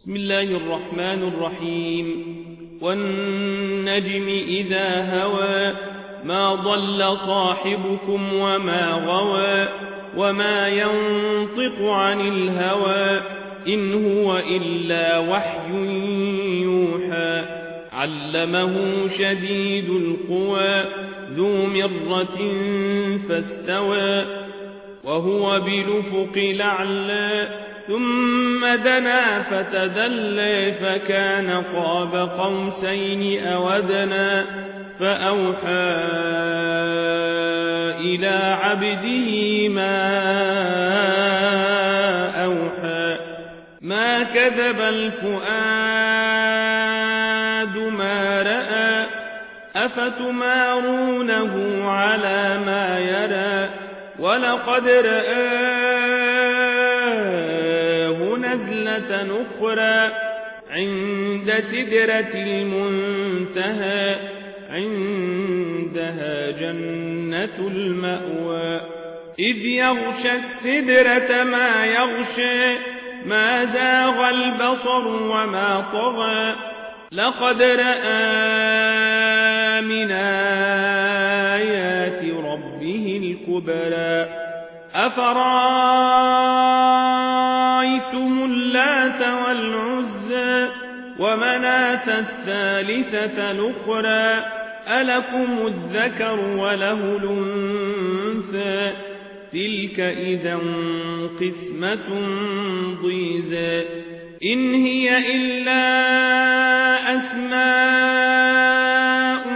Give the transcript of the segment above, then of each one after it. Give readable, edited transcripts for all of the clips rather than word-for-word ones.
بسم الله الرحمن الرحيم والنجم إذا هوى ما ضل صاحبكم وما غوى وما ينطق عن الهوى إن هو إلا وحي يوحى علمه شديد القوى ذو مرة فاستوى وهو بالأفق الأعلى ثم دنا فتدلى فكان قاب قوسين أو أدنى فأوحى إلى عبده ما أوحى ما كذب الفؤاد ما رأى أفتمارونه على ما يرى ولقد رآه نزلة أخرى عند سدرة المنتهى عندها جنة المأوى إذ يغشى السدرة ما يغشى ما زاغ البصر وما طغى لقد رأى من آيات ربه الكبرى أفرأيتم اللات والعزى ومناة الثالثة الأخرى ألكم الذكر وله الأنثى تلك إذا قسمة ضيزى إن هي إلا أسماء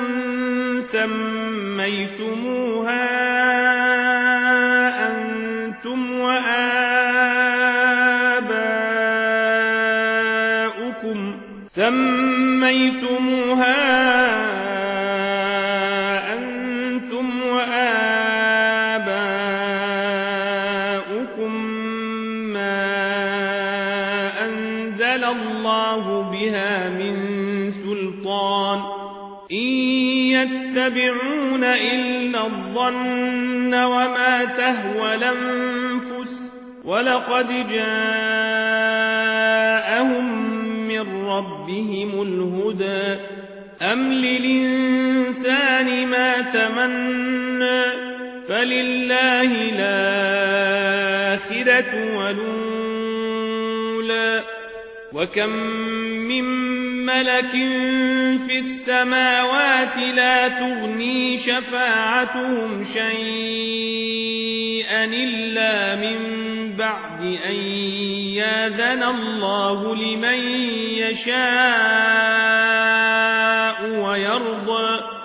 سميتموها أنتم وآباؤكم ما أنزل الله بها من سلطان إن يتبعون إلا الظن وما تهوى الأنفس ولقد جاءهم من ربهم الهدى أم للإنسان ما تمنى فلله الآخرة والأولى وكم من ملك في السماوات لا تغني شفاعتهم شيئا إلا من بعد أن يأذن الله لمن يشاء ويرضى